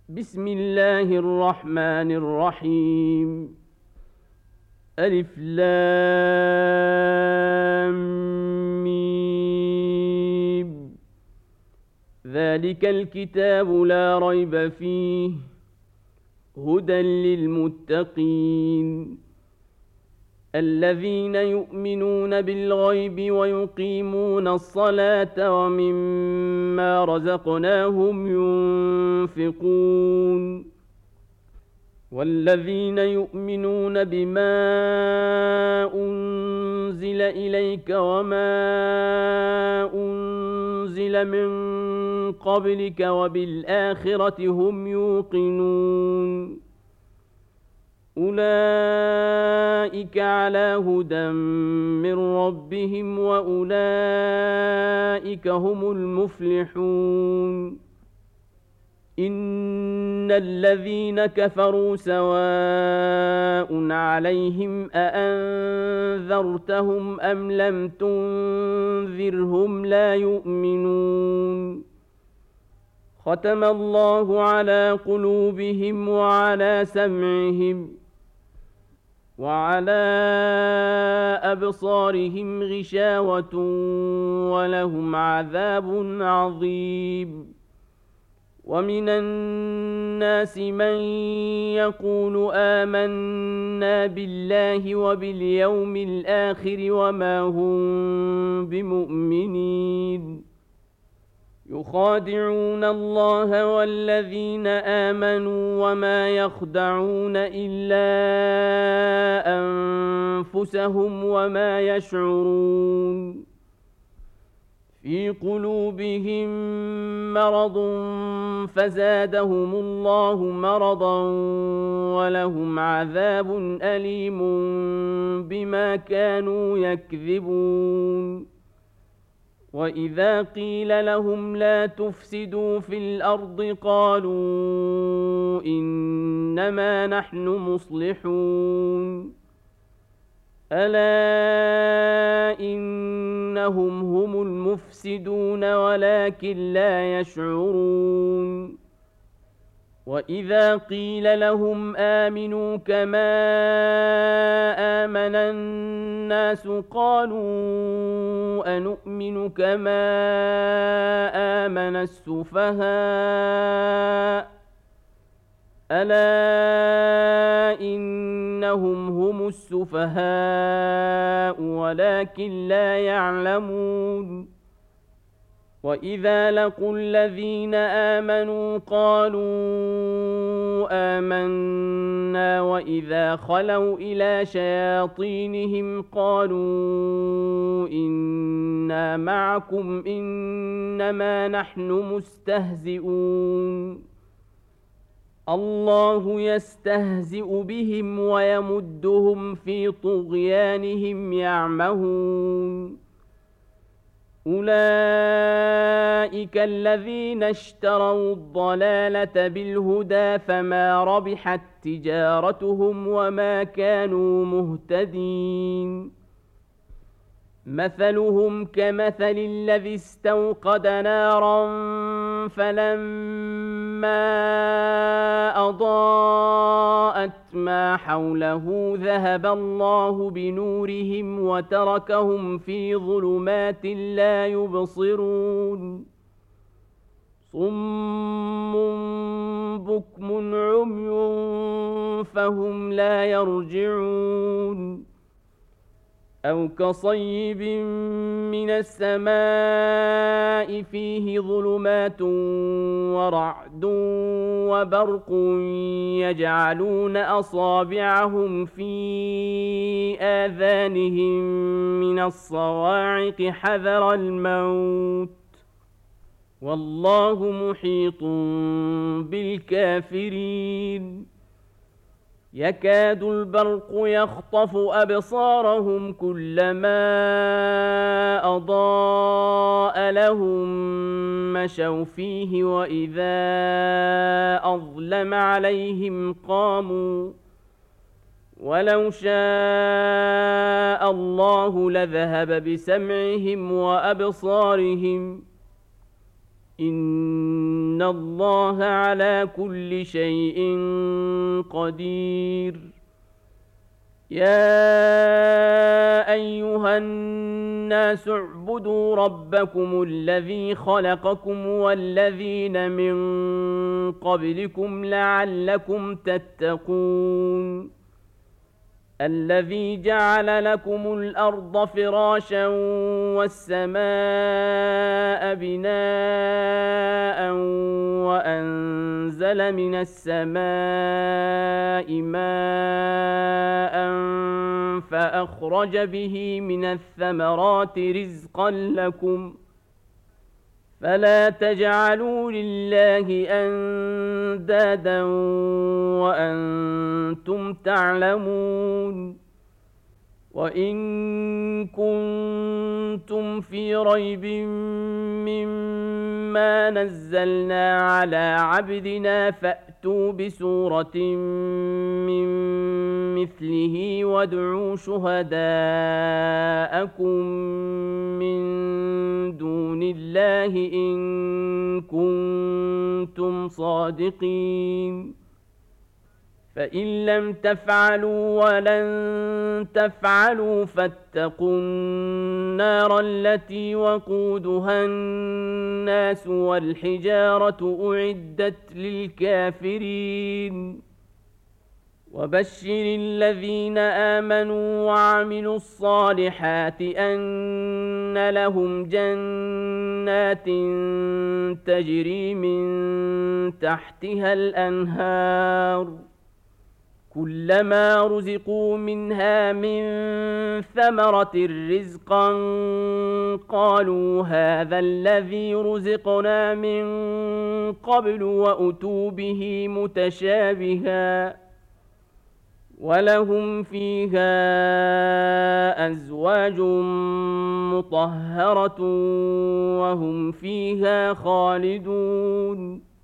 بسم الله الرحمن الرحيم. ألف لام ميم. ذلك الكتاب لا ريب فيه هدى للمتقين الذين يؤمنون بالغيب ويقيمون الصلاة ومما رزقناهم ينفقون والذين يؤمنون بما أنزل إليك وما أنزل من قبلك وبالآخرة هم يوقنون أولئك على هدى من ربهم وأولئك هم المفلحون إن الذين كفروا سواء عليهم أأنذرتهم أم لم تنذرهم لا يؤمنون ختم الله على قلوبهم وعلى سمعهم وعلى أبصارهم غشاوة ولهم عذاب عظيم ومن الناس من يقول آمنا بالله وباليوم الآخر وما هم بمؤمنين يخادعون الله والذين آمنوا وما يخدعون إلا أنفسهم وما يشعرون في قلوبهم مرض فزادهم الله مرضا ولهم عذاب أليم بما كانوا يكذبون وإذا قيل لهم لا تفسدوا في الأرض قالوا إنما نحن مصلحون ألا إنهم هم المفسدون ولكن لا يشعرون وإذا قيل لهم آمنوا كما آمن الناس قالوا أنؤمن كما آمن السفهاء ألا إنهم هم السفهاء ولكن لا يعلمون وإذا لقوا الذين آمنوا قالوا آمنا وإذا خلوا إلى شياطينهم قالوا إنا معكم إنما نحن مستهزئون الله يستهزئ بهم ويمدهم في طغيانهم يعمهون أولئك الذين اشتروا الضلالة بالهدى فما ربحت تجارتهم وما كانوا مهتدين مثلهم كمثل الذي استوقد نارا فلما أضاءت ما حوله ذهب الله بنورهم وتركهم في ظلمات لا يبصرون صم بكم عمي فهم لا يرجعون أو كصيب من السماء فيه ظلمات ورعد وبرق يجعلون أصابعهم في آذانهم من الصواعق حذر الموت والله محيط بالكافرين يكاد البرق يخطف أبصارهم كلما أضاء لهم مشوا فيه وإذا أظلم عليهم قاموا ولو شاء الله لذهب بسمعهم وأبصارهم إن الله على كل شيء قدير. يا أيها الناس اعبدوا ربكم الذي خلقكم والذين من قبلكم لعلكم تتقون. الذي جعل لكم الأرض فراشا والسماء بناء وأنزل من السماء ماء فأخرج به من الثمرات رزقا لكم فلا تجعلوا لله أندادا وأنتم تعلمون. وإن كنتم في ريب مما نزلنا على عبدنا فأتوا بسورة من مثله وادعوا شهداءكم من دون الله إن كنتم صادقين. فإن لم تفعلوا ولن تفعلوا فاتقوا النار التي وقودها الناس والحجارة أعدت للكافرين. وبشر الذين آمنوا وعملوا الصالحات أن لهم جنات تجري من تحتها الأنهار كلما رزقوا منها من ثمرة رزقا قالوا هذا الذي رزقنا من قبل وأتوا به متشابها ولهم فيها أزواج مطهرة وهم فيها خالدون.